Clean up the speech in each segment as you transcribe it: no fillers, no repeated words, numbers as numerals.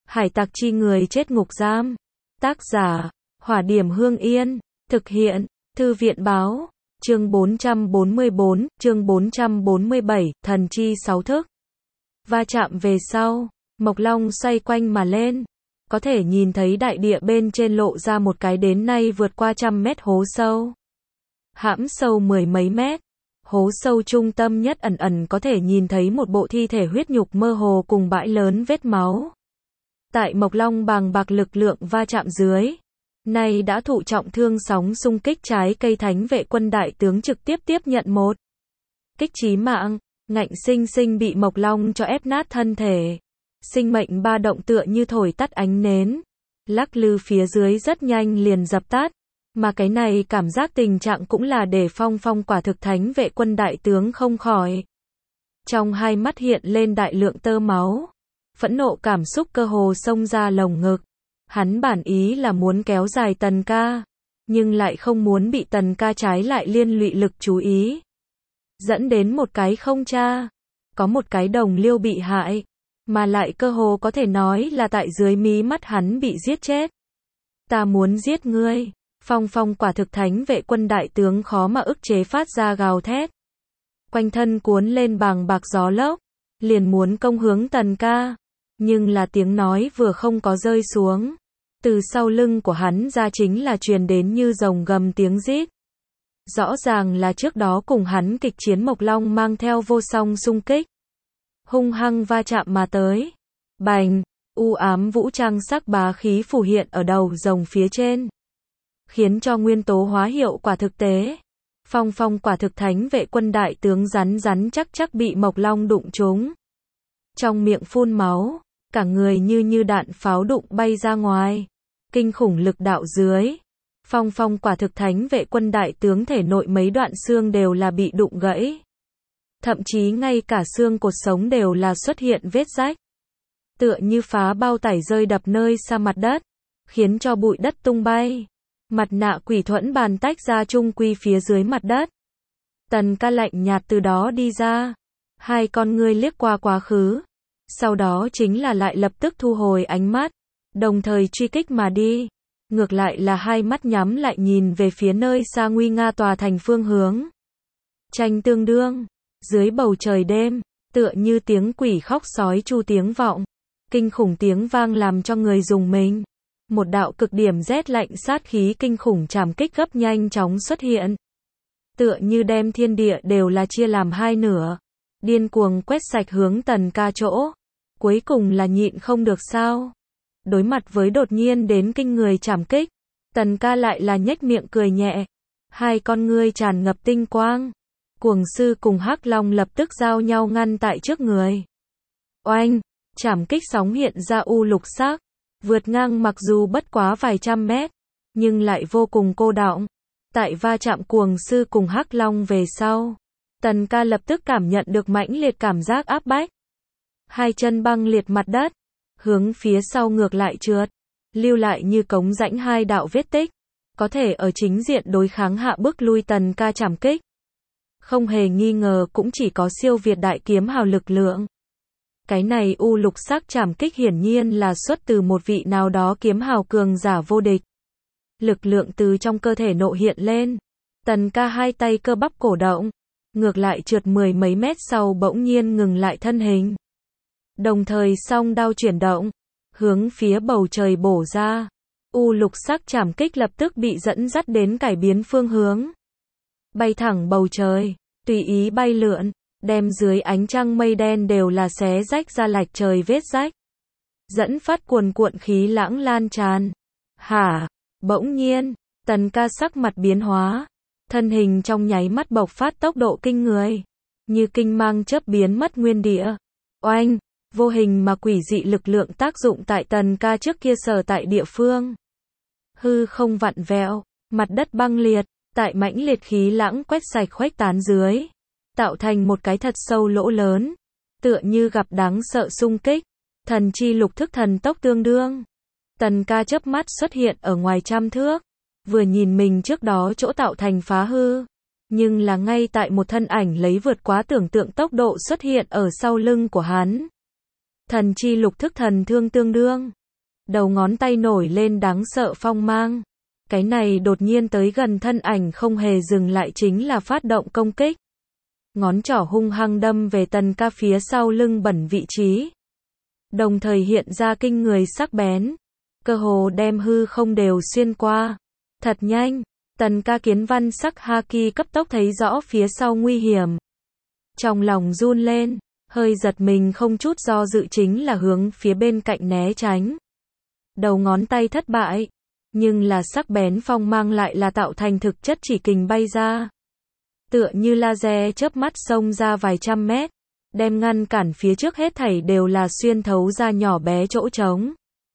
Hải tặc chi người chết ngục giam. Tác giả, Hỏa Điểm Hương Yên. Thực hiện, Thư viện báo. Chương 444, chương 447, thần chi sáu thức. Va chạm về sau, Mộc Long xoay quanh mà lên. Có thể nhìn thấy đại địa bên trên lộ ra một cái đến nay vượt qua 100 mét hố sâu. Hãm sâu 10 mấy mét. Hố sâu trung tâm nhất ẩn ẩn có thể nhìn thấy một bộ thi thể huyết nhục mơ hồ cùng bãi lớn vết máu. Tại Mộc Long bàng bạc lực lượng va chạm dưới, nay đã thụ trọng thương sóng xung kích trái cây thánh vệ quân đại tướng trực tiếp tiếp nhận một kích chí mạng, ngạnh sinh sinh bị Mộc Long cho ép nát thân thể. Sinh mệnh ba động tựa như thổi tắt ánh nến, lắc lư phía dưới rất nhanh liền dập tắt. Mà cái này cảm giác tình trạng cũng là để Phong quả thực thánh vệ quân đại tướng không khỏi. Trong hai mắt hiện lên đại lượng tơ máu. Phẫn nộ cảm xúc cơ hồ xông ra lồng ngực. Hắn bản ý là muốn kéo dài Tần Ca, nhưng lại không muốn bị Tần Ca trái lại liên lụy lực chú ý. Dẫn đến một cái không cha. Có một cái đồng liêu bị hại, mà lại cơ hồ có thể nói là tại dưới mí mắt hắn bị giết chết. Ta muốn giết ngươi. Phong quả thực thánh vệ quân đại tướng khó mà ức chế phát ra gào thét. Quanh thân cuốn lên bàng bạc gió lốc, liền muốn công hướng Tần Ca. Nhưng là tiếng nói vừa không có rơi xuống, từ sau lưng của hắn ra chính là truyền đến như rồng gầm tiếng rít. Rõ ràng là trước đó cùng hắn kịch chiến Mộc Long mang theo vô song xung kích. Hung hăng va chạm mà tới. Bành, u ám vũ trang sắc bá khí phù hiện ở đầu rồng phía trên. Khiến cho nguyên tố hóa hiệu quả thực tế. Phong quả thực thánh vệ quân đại tướng rắn chắc bị Mộc Long đụng trúng. Trong miệng phun máu, cả người như đạn pháo đụng bay ra ngoài. Kinh khủng lực đạo dưới. Phong quả thực thánh vệ quân đại tướng thể nội mấy đoạn xương đều là bị đụng gãy. Thậm chí ngay cả xương cột sống đều là xuất hiện vết rách. Tựa như phá bao tải rơi đập nơi xa mặt đất, khiến cho bụi đất tung bay. Mặt nạ quỷ thuẫn bàn tách ra trung quy phía dưới mặt đất. Tần Ca lạnh nhạt từ đó đi ra. Hai con ngươi liếc qua quá khứ. Sau đó chính là lại lập tức thu hồi ánh mắt. Đồng thời truy kích mà đi. Ngược lại là hai mắt nhắm lại nhìn về phía nơi xa nguy nga tòa thành phương hướng. Tranh tương đương. Dưới bầu trời đêm, tựa như tiếng quỷ khóc sói chu tiếng vọng. Kinh khủng tiếng vang làm cho người rùng mình. Một đạo cực điểm rét lạnh sát khí kinh khủng trảm kích gấp nhanh chóng xuất hiện. Tựa như đem thiên địa đều là chia làm hai nửa. Điên cuồng quét sạch hướng Tần Ca chỗ. Cuối cùng là nhịn không được sao. Đối mặt với đột nhiên đến kinh người trảm kích, Tần Ca lại là nhếch miệng cười nhẹ. Hai con ngươi tràn ngập tinh quang. Cuồng sư cùng Hắc Long lập tức giao nhau ngăn tại trước người. Oanh, trảm kích sóng hiện ra u lục sắc. Vượt ngang mặc dù bất quá vài trăm mét, nhưng lại vô cùng cô đọng. Tại va chạm cuồng sư cùng Hắc Long về sau, Tần Ca lập tức cảm nhận được mãnh liệt cảm giác áp bách. Hai chân băng liệt mặt đất, hướng phía sau ngược lại trượt, lưu lại như cống rãnh hai đạo vết tích, có thể ở chính diện đối kháng hạ bức lui Tần Ca trảm kích. Không hề nghi ngờ cũng chỉ có siêu việt đại kiếm hào lực lượng. Cái này u lục sắc trảm kích hiển nhiên là xuất từ một vị nào đó kiếm hào cường giả vô địch. Lực lượng từ trong cơ thể nộ hiện lên. Tần Ca hai tay cơ bắp cổ động. Ngược lại trượt 10 mấy mét sau bỗng nhiên ngừng lại thân hình. Đồng thời song đao chuyển động. Hướng phía bầu trời bổ ra. U lục sắc trảm kích lập tức bị dẫn dắt đến cải biến phương hướng. Bay thẳng bầu trời. Tùy ý bay lượn. Đem dưới ánh trăng mây đen đều là xé rách ra lạch trời vết rách. Dẫn phát cuồn cuộn khí lãng lan tràn. Hả? Bỗng nhiên, Tần Ca sắc mặt biến hóa. Thân hình trong nháy mắt bộc phát tốc độ kinh người. Như kinh mang chớp biến mất nguyên địa. Oanh, vô hình mà quỷ dị lực lượng tác dụng tại Tần Ca trước kia sở tại địa phương. Hư không vặn vẹo, mặt đất băng liệt, tại mãnh liệt khí lãng quét sạch khuếch tán dưới. Tạo thành một cái thật sâu lỗ lớn, tựa như gặp đáng sợ xung kích, thần chi lục thức thần tốc tương đương. Tần Ca chớp mắt xuất hiện ở ngoài trăm thước, vừa nhìn mình trước đó chỗ tạo thành phá hư, nhưng là ngay tại một thân ảnh lấy vượt quá tưởng tượng tốc độ xuất hiện ở sau lưng của hắn. Thần chi lục thức thần thương tương đương, đầu ngón tay nổi lên đáng sợ phong mang. Cái này đột nhiên tới gần thân ảnh không hề dừng lại chính là phát động công kích. Ngón trỏ hung hăng đâm về Tần Ca phía sau lưng bẩn vị trí. Đồng thời hiện ra kinh người sắc bén. Cơ hồ đem hư không đều xuyên qua. Thật nhanh, Tần Ca kiến văn sắc haki cấp tốc thấy rõ phía sau nguy hiểm. Trong lòng run lên, hơi giật mình không chút do dự chính là hướng phía bên cạnh né tránh. Đầu ngón tay thất bại, nhưng là sắc bén phong mang lại là tạo thành thực chất chỉ kình bay ra. Tựa như laser chớp mắt xông ra vài trăm mét, đem ngăn cản phía trước hết thảy đều là xuyên thấu ra nhỏ bé chỗ trống.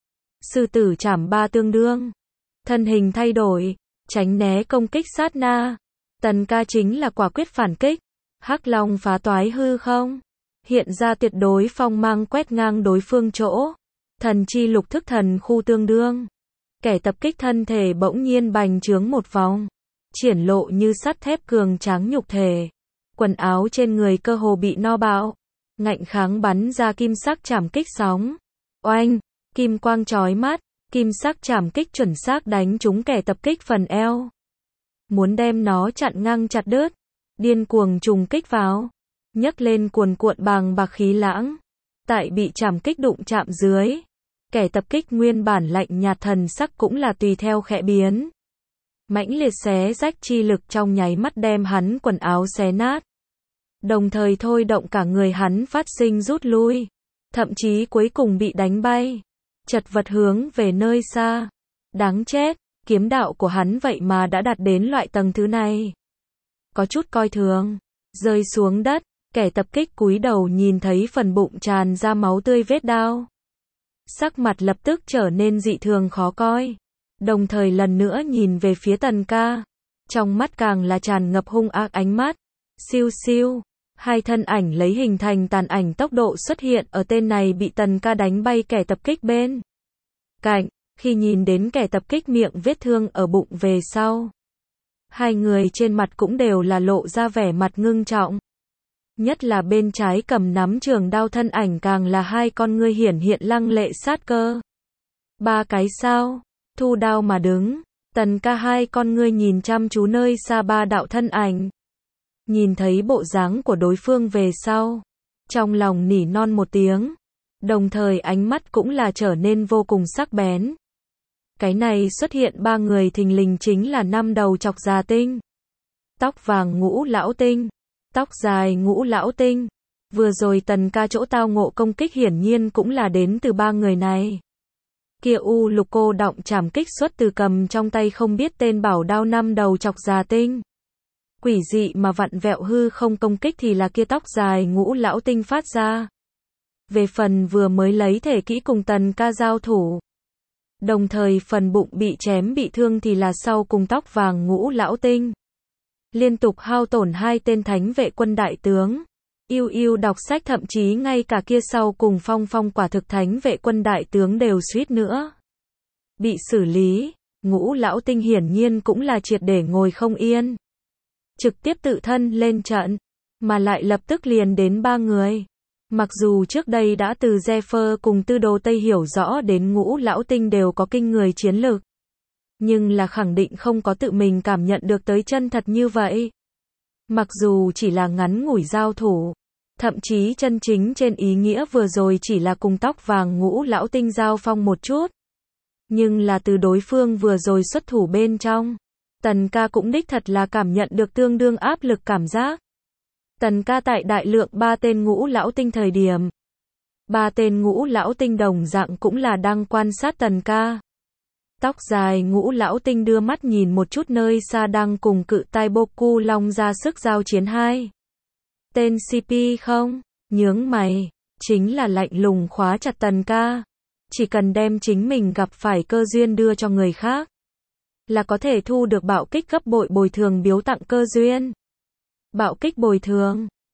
Sư tử chảm ba tương đương, thân hình thay đổi, tránh né công kích sát na. Tần Ca chính là quả quyết phản kích, Hắc Long phá toái hư không, hiện ra tuyệt đối phong mang quét ngang đối phương chỗ. Thần chi lục thức thần khu tương đương. Kẻ tập kích thân thể bỗng nhiên bành trướng một vòng, triển lộ như sắt thép cường tráng nhục thể. Quần áo trên người cơ hồ bị no bạo, ngạnh kháng bắn ra kim sắc chảm kích sóng. Oanh, kim quang chói mắt, kim sắc chảm kích chuẩn xác đánh trúng kẻ tập kích phần eo. Muốn đem nó chặn ngang chặt đứt, điên cuồng trùng kích vào, nhấc lên cuồn cuộn bàng bạc khí lãng. Tại bị chảm kích đụng chạm dưới, kẻ tập kích nguyên bản lạnh nhạt thần sắc cũng là tùy theo khẽ biến. Mãnh liệt xé rách chi lực trong nháy mắt đem hắn quần áo xé nát. Đồng thời thôi động cả người hắn phát sinh rút lui. Thậm chí cuối cùng bị đánh bay. Chật vật hướng về nơi xa. Đáng chết, kiếm đạo của hắn vậy mà đã đạt đến loại tầng thứ này. Có chút coi thường. Rơi xuống đất, kẻ tập kích cúi đầu nhìn thấy phần bụng tràn ra máu tươi vết đao. Sắc mặt lập tức trở nên dị thường khó coi. Đồng thời lần nữa nhìn về phía Tần Ca. Trong mắt càng là tràn ngập hung ác ánh mắt. Siêu siêu. Hai thân ảnh lấy hình thành tàn ảnh tốc độ xuất hiện ở tên này bị Tần Ca đánh bay kẻ tập kích bên cạnh. Khi nhìn đến kẻ tập kích miệng vết thương ở bụng về sau, hai người trên mặt cũng đều là lộ ra vẻ mặt ngưng trọng. Nhất là bên trái cầm nắm trường đao thân ảnh càng là hai con ngươi hiển hiện lăng lệ sát cơ. Ba cái sao? Thu đao mà đứng. Tần Ca hai con ngươi nhìn chăm chú nơi xa ba đạo thân ảnh. Nhìn thấy bộ dáng của đối phương về sau, trong lòng nỉ non một tiếng. Đồng thời ánh mắt cũng là trở nên vô cùng sắc bén. Cái này xuất hiện ba người thình lình chính là năm đầu chọc già tinh. Tóc vàng Ngũ lão tinh, tóc dài Ngũ lão tinh. Vừa rồi Tần Ca chỗ tao ngộ công kích hiển nhiên cũng là đến từ ba người này. Kia u lục cô động chảm kích xuất từ cầm trong tay không biết tên bảo đao năm đầu chọc già tinh. Quỷ dị mà vặn vẹo hư không công kích thì là kia tóc dài Ngũ lão tinh phát ra. Về phần vừa mới lấy thể kỹ cùng Tần Ca giao thủ, đồng thời phần bụng bị chém bị thương thì là sau cùng tóc vàng Ngũ lão tinh. Liên tục hao tổn hai tên thánh vệ quân đại tướng. Yêu yêu đọc sách thậm chí ngay cả kia sau cùng phong phong quả thực thánh vệ quân đại tướng đều suýt nữa bị xử lý. Ngũ lão tinh hiển nhiên cũng là triệt để ngồi không yên. Trực tiếp tự thân lên trận, mà lại lập tức liền đến ba người. Mặc dù trước đây đã từ Zephyr cùng Tư Đồ Tây hiểu rõ đến Ngũ lão tinh đều có kinh người chiến lực, nhưng là khẳng định không có tự mình cảm nhận được tới chân thật như vậy. Mặc dù chỉ là ngắn ngủi giao thủ, thậm chí chân chính trên ý nghĩa vừa rồi chỉ là cùng tóc vàng Ngũ lão tinh giao phong một chút, nhưng là từ đối phương vừa rồi xuất thủ bên trong, Tần Ca cũng đích thật là cảm nhận được tương đương áp lực cảm giác. Tần Ca tại đại lượng ba tên Ngũ lão tinh thời điểm, ba tên Ngũ lão tinh đồng dạng cũng là đang quan sát Tần Ca. Tóc dài Ngũ lão tinh đưa mắt nhìn một chút nơi xa đang cùng cự tai Boku Long ra sức giao chiến hai tên CP không, nhướng mày, chính là lạnh lùng khóa chặt Tần Ca. Chỉ cần đem chính mình gặp phải cơ duyên đưa cho người khác, là có thể thu được bạo kích gấp bội bồi thường biếu tặng cơ duyên. Bạo kích bồi thường,